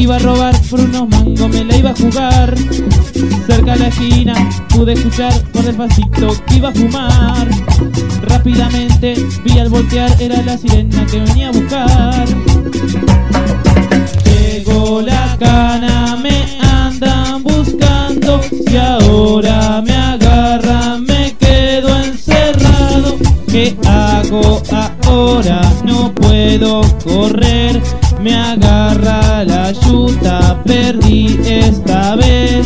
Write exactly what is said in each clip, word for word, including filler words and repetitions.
iba a robar por unos mangos, me la iba a jugar. Cerca de la esquina pude escuchar por despacito que iba a fumar. Rápidamente vi al voltear, era la sirena que venía a buscar. Llegó la cana, me andan buscando. Si ahora me agarran, me quedo encerrado. ¿Qué hago ahora? No puedo correr. Me agarra la yuta, perdí esta vez.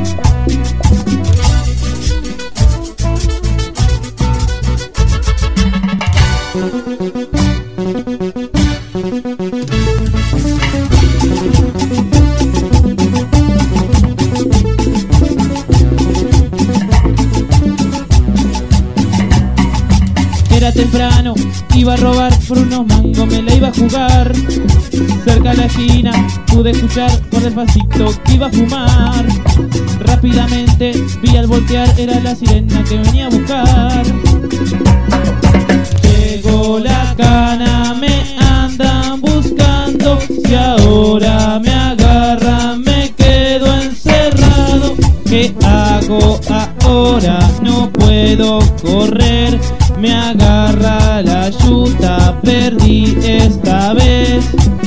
Era temprano, iba a robar por unos mangos, me la iba a jugar. Cerca de la esquina pude escuchar por despacito que iba a fumar. Rápidamente vi al voltear, era la sirena que venía a buscar. Llegó la cana, me andan buscando. Si ahora me agarran, me quedo encerrado. ¿Qué hago ahora? No puedo correr. Me agarra la yuta, perdí esta vez.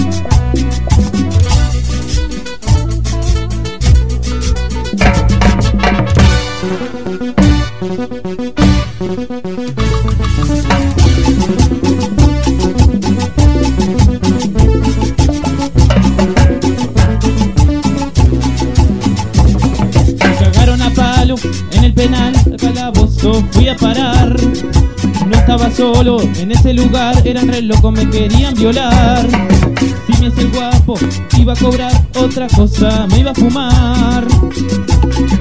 Me cagaron a palo en el penal, al calabozo fui a parar. No estaba solo en ese lugar, eran re locos, me querían violar. Si me hacía el guapo, iba a cobrar otra cosa, me iba a fumar.